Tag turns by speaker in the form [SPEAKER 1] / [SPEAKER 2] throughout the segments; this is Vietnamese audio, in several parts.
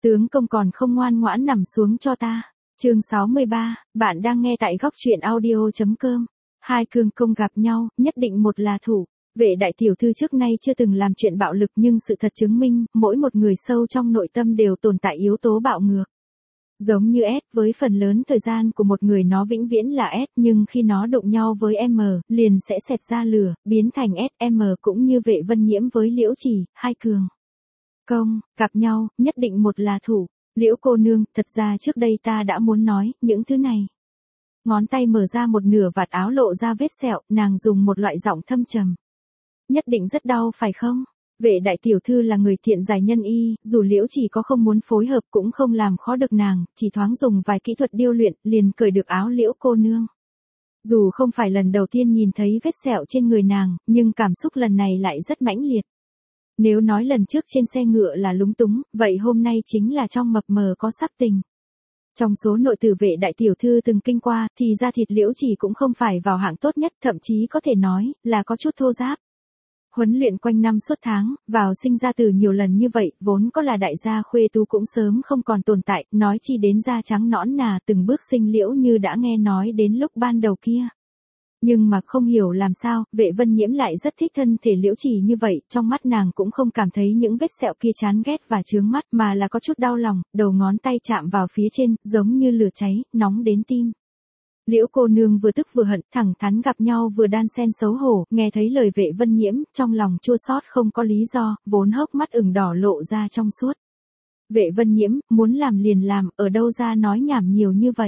[SPEAKER 1] Tướng công còn không ngoan ngoãn nằm xuống cho ta. Chương 63, bạn đang nghe tại góc truyện audio.com. Hai cương công gặp nhau, nhất định một là thủ. Vệ đại tiểu thư trước nay chưa từng làm chuyện bạo lực, nhưng sự thật chứng minh, mỗi một người sâu trong nội tâm đều tồn tại yếu tố bạo ngược. Giống như S, với phần lớn thời gian của một người nó vĩnh viễn là S, nhưng khi nó đụng nhau với M, liền sẽ xẹt ra lửa, biến thành S. M cũng như Vệ Vân Nhiễm với Liễu Chỉ, hai cường công gặp nhau, nhất định một là thủ. Liễu cô nương, thật ra trước đây ta đã muốn nói những thứ này. Ngón tay mở ra một nửa vạt áo lộ ra vết sẹo, nàng dùng một loại giọng thâm trầm. Nhất định rất đau phải không? Vệ đại tiểu thư là người thiện giải nhân y, dù Liễu Chỉ có không muốn phối hợp cũng không làm khó được nàng, chỉ thoáng dùng vài kỹ thuật điêu luyện, liền cởi được áo Liễu cô nương. Dù không phải lần đầu tiên nhìn thấy vết sẹo trên người nàng, nhưng cảm xúc lần này lại rất mãnh liệt. Nếu nói lần trước trên xe ngựa là lúng túng, vậy hôm nay chính là trong mập mờ có sắc tình. Trong số nội tử Vệ đại tiểu thư từng kinh qua, thì da thịt Liễu Chỉ cũng không phải vào hạng tốt nhất, thậm chí có thể nói là có chút thô ráp. Huấn luyện quanh năm suốt tháng, vào sinh ra tử nhiều lần như vậy, vốn có là đại gia khuê tú cũng sớm không còn tồn tại, nói chi đến da trắng nõn nà từng bước sinh liễu như đã nghe nói đến lúc ban đầu kia. Nhưng mà không hiểu làm sao, Vệ Vân Nhiễm lại rất thích thân thể Liễu Chỉ như vậy, trong mắt nàng cũng không cảm thấy những vết sẹo kia chán ghét và chướng mắt, mà là có chút đau lòng, đầu ngón tay chạm vào phía trên, giống như lửa cháy, nóng đến tim. Liễu cô nương vừa tức vừa hận, thẳng thắn gặp nhau vừa đan xen xấu hổ, nghe thấy lời Vệ Vân Nhiễm, trong lòng chua xót không có lý do, vốn hốc mắt ửng đỏ lộ ra trong suốt. Vệ Vân Nhiễm, muốn làm liền làm, ở đâu ra nói nhảm nhiều như vậy.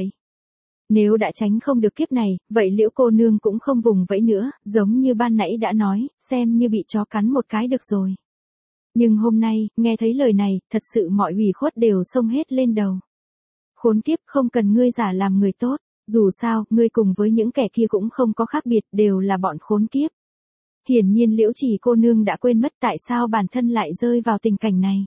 [SPEAKER 1] Nếu đã tránh không được kiếp này, vậy Liễu cô nương cũng không vùng vẫy nữa, giống như ban nãy đã nói, xem như bị chó cắn một cái được rồi. Nhưng hôm nay, nghe thấy lời này, thật sự mọi ủy khuất đều xông hết lên đầu. Khốn kiếp, không cần ngươi giả làm người tốt. Dù sao, ngươi cùng với những kẻ kia cũng không có khác biệt, đều là bọn khốn kiếp. Hiển nhiên Liễu Chỉ cô nương đã quên mất tại sao bản thân lại rơi vào tình cảnh này.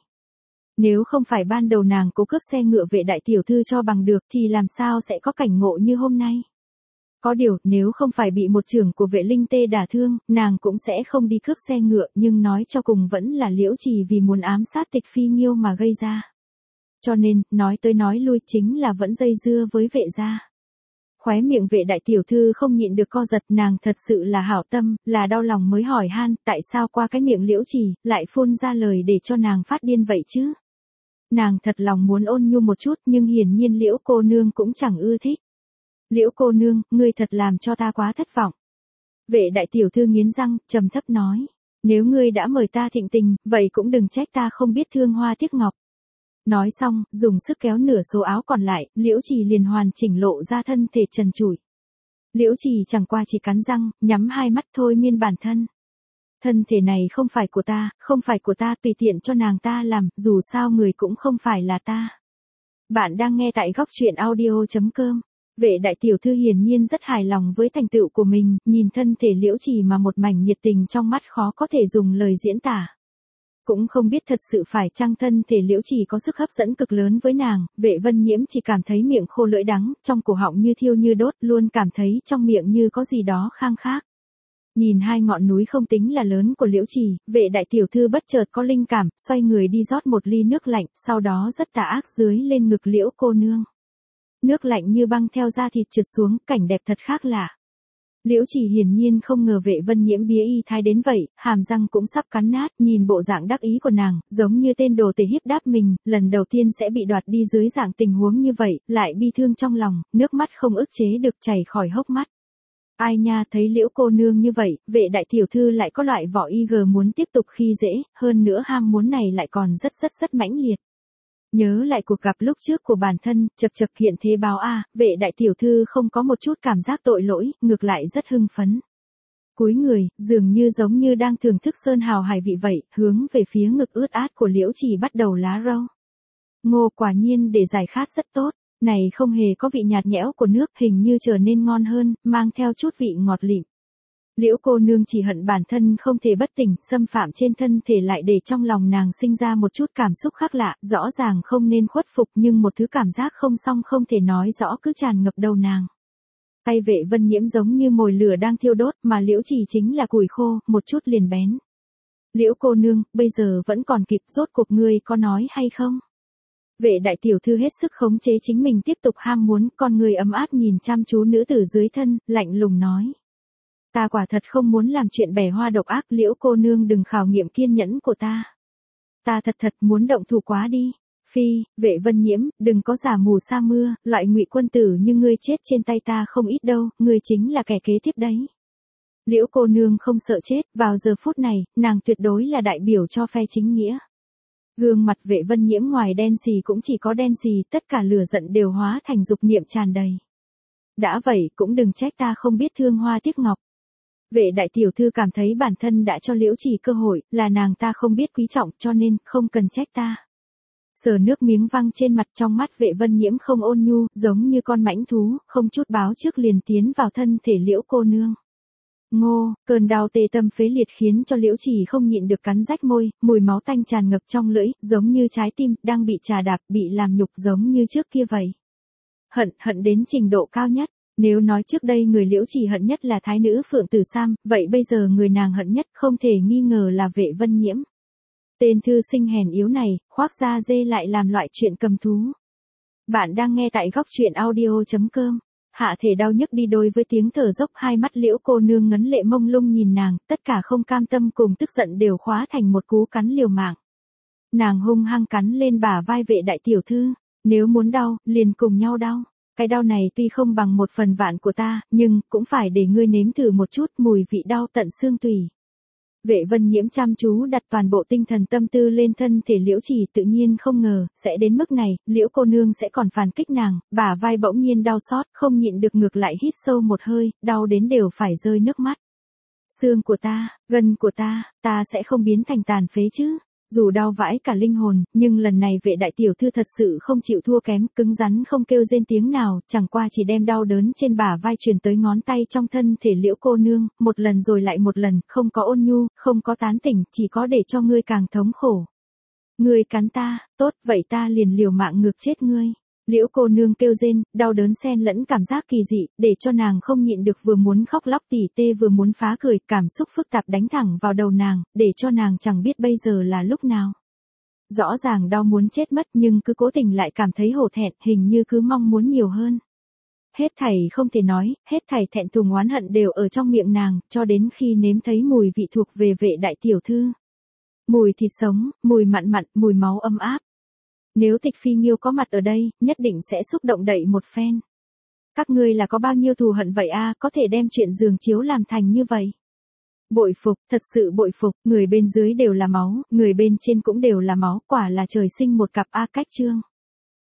[SPEAKER 1] Nếu không phải ban đầu nàng cố cướp xe ngựa Vệ đại tiểu thư cho bằng được thì làm sao sẽ có cảnh ngộ như hôm nay. Có điều, nếu không phải bị một trưởng của Vệ Linh Tê đả thương, nàng cũng sẽ không đi cướp xe ngựa, nhưng nói cho cùng vẫn là Liễu Chỉ vì muốn ám sát Tịch Phi Nghiêu mà gây ra. Cho nên, nói tới nói lui chính là vẫn dây dưa với Vệ gia. Khóe miệng Vệ đại tiểu thư không nhịn được co giật, nàng thật sự là hảo tâm, là đau lòng mới hỏi han, tại sao qua cái miệng Liễu Chỉ, lại phun ra lời để cho nàng phát điên vậy chứ? Nàng thật lòng muốn ôn nhu một chút, nhưng hiển nhiên Liễu cô nương cũng chẳng ưa thích. Liễu cô nương, ngươi thật làm cho ta quá thất vọng. Vệ đại tiểu thư nghiến răng, trầm thấp nói, nếu ngươi đã mời ta thịnh tình, vậy cũng đừng trách ta không biết thương hoa tiếc ngọc. Nói xong, dùng sức kéo nửa số áo còn lại, Liễu Chỉ liền hoàn chỉnh lộ ra thân thể trần trụi. Liễu Chỉ chẳng qua chỉ cắn răng, nhắm hai mắt thôi miên bản thân. Thân thể này không phải của ta, không phải của ta, tùy tiện cho nàng ta làm, dù sao người cũng không phải là ta. Bạn đang nghe tại góc truyện audio.com. Vệ đại tiểu thư hiển nhiên rất hài lòng với thành tựu của mình, nhìn thân thể Liễu Chỉ mà một mảnh nhiệt tình trong mắt khó có thể dùng lời diễn tả. Cũng không biết thật sự phải chăng thân thể Liễu Chỉ có sức hấp dẫn cực lớn với nàng, Vệ Vân Nhiễm chỉ cảm thấy miệng khô lưỡi đắng, trong cổ họng như thiêu như đốt, luôn cảm thấy trong miệng như có gì đó khang khác. Nhìn hai ngọn núi không tính là lớn của Liễu Chỉ, Vệ đại tiểu thư bất chợt có linh cảm, xoay người đi rót một ly nước lạnh, sau đó rất tà ác dưới lên ngực Liễu cô nương. Nước lạnh như băng theo da thịt trượt xuống, cảnh đẹp thật khác lạ. Liễu Chỉ hiển nhiên không ngờ Vệ Vân Nhiễm bía y thái đến vậy, hàm răng cũng sắp cắn nát, nhìn bộ dạng đắc ý của nàng, giống như tên đồ tể hiếp đáp mình, lần đầu tiên sẽ bị đoạt đi dưới dạng tình huống như vậy, lại bi thương trong lòng, nước mắt không ức chế được chảy khỏi hốc mắt. Ai nha, thấy Liễu cô nương như vậy, Vệ đại tiểu thư lại có loại vỏ IG muốn tiếp tục khi dễ, hơn nữa ham muốn này lại còn rất mãnh liệt. Nhớ lại cuộc gặp lúc trước của bản thân, chật hiện thế báo Vệ đại tiểu thư không có một chút cảm giác tội lỗi, ngược lại rất hưng phấn. Cúi người, dường như giống như đang thưởng thức sơn hào hải vị vậy, hướng về phía ngực ướt át của Liễu Chỉ bắt đầu lá rau. Ngô quả nhiên để giải khát rất tốt, này không hề có vị nhạt nhẽo của nước, hình như trở nên ngon hơn, mang theo chút vị ngọt lịm. Liễu cô nương chỉ hận bản thân không thể bất tỉnh, xâm phạm trên thân thể lại để trong lòng nàng sinh ra một chút cảm xúc khác lạ, rõ ràng không nên khuất phục nhưng một thứ cảm giác không xong không thể nói rõ cứ tràn ngập đầu nàng. Tay Vệ Vân Nhiễm giống như mồi lửa đang thiêu đốt, mà Liễu Chỉ chính là củi khô, một chút liền bén. Liễu cô nương, bây giờ vẫn còn kịp, rốt cuộc ngươi có nói hay không? Vệ đại tiểu thư hết sức khống chế chính mình tiếp tục ham muốn, con người ấm áp nhìn chăm chú nữ tử dưới thân, lạnh lùng nói. Ta quả thật không muốn làm chuyện bẻ hoa độc ác, Liễu cô nương đừng khảo nghiệm kiên nhẫn của ta. Ta thật muốn động thủ quá đi. Phi, Vệ Vân Nhiễm, đừng có giả mù sa mưa, loại ngụy quân tử như ngươi chết trên tay ta không ít đâu, ngươi chính là kẻ kế tiếp đấy. Liễu cô nương không sợ chết, vào giờ phút này, nàng tuyệt đối là đại biểu cho phe chính nghĩa. Gương mặt Vệ Vân Nhiễm ngoài đen xì cũng chỉ có đen xì, tất cả lửa giận đều hóa thành dục niệm tràn đầy. Đã vậy cũng đừng trách ta không biết thương hoa tiếc ngọc. Vệ đại tiểu thư cảm thấy bản thân đã cho Liễu Trì cơ hội, là nàng ta không biết quý trọng cho nên không cần trách ta. Sờ nước miếng văng trên mặt, trong mắt Vệ Vân Nhiễm không ôn nhu, giống như con mãnh thú, không chút báo trước liền tiến vào thân thể Liễu cô nương. Ngô, cơn đau tê tâm phế liệt khiến cho Liễu Trì không nhịn được cắn rách môi, mùi máu tanh tràn ngập trong lưỡi, giống như trái tim đang bị trà đạp, bị làm nhục giống như trước kia vậy. Hận đến trình độ cao nhất. Nếu nói trước đây người Liễu Trì hận nhất là thái nữ Phượng Tử Sam, vậy bây giờ người nàng hận nhất không thể nghi ngờ là Vệ Vân Nhiễm. Tên thư sinh hèn yếu này, khoác da dê lại làm loại chuyện cầm thú. Bạn đang nghe tại góc truyện audio.com. Hạ thể đau nhức đi đôi với tiếng thở dốc, hai mắt Liễu cô nương ngấn lệ mông lung nhìn nàng, tất cả không cam tâm cùng tức giận đều khóa thành một cú cắn liều mạng. Nàng hung hăng cắn lên bả vai Vệ đại tiểu thư, nếu muốn đau, liền cùng nhau đau. Cái đau này tuy không bằng 1/1000 của ta, nhưng cũng phải để ngươi nếm thử một chút mùi vị đau tận xương tủy. Vệ Vân Nhiễm chăm chú đặt toàn bộ tinh thần tâm tư lên thân thể Liễu Trì, tự nhiên không ngờ sẽ đến mức này, Liễu cô nương sẽ còn phản kích nàng, bả vai bỗng nhiên đau xót, không nhịn được ngược lại hít sâu một hơi, đau đến đều phải rơi nước mắt. Xương của ta, gân của ta sẽ không biến thành tàn phế chứ? Dù đau vãi cả linh hồn, nhưng lần này Vệ đại tiểu thư thật sự không chịu thua kém, cứng rắn không kêu rên tiếng nào, chẳng qua chỉ đem đau đớn trên bả vai truyền tới ngón tay trong thân thể Liễu cô nương, một lần rồi lại một lần, không có ôn nhu, không có tán tỉnh, chỉ có để cho ngươi càng thống khổ. Ngươi cắn ta, tốt, vậy ta liền liều mạng ngược chết ngươi. Liễu cô nương kêu rên, đau đớn xen lẫn cảm giác kỳ dị, để cho nàng không nhịn được vừa muốn khóc lóc tỉ tê vừa muốn phá cười, cảm xúc phức tạp đánh thẳng vào đầu nàng, để cho nàng chẳng biết bây giờ là lúc nào. Rõ ràng đau muốn chết mất nhưng cứ cố tình lại cảm thấy hổ thẹn, hình như cứ mong muốn nhiều hơn. Hết thảy không thể nói, hết thảy thẹn thùng oán hận đều ở trong miệng nàng, cho đến khi nếm thấy mùi vị thuộc về Vệ đại tiểu thư. Mùi thịt sống, mùi mặn mặn, mùi máu ấm áp. Nếu Tịch Phi Nghiêu có mặt ở đây, nhất định sẽ xúc động đậy một phen. Các ngươi là có bao nhiêu thù hận vậy a, có thể đem chuyện giường chiếu làm thành như vậy. Bội phục, thật sự bội phục, người bên dưới đều là máu, người bên trên cũng đều là máu, quả là trời sinh một cặp a cách chương.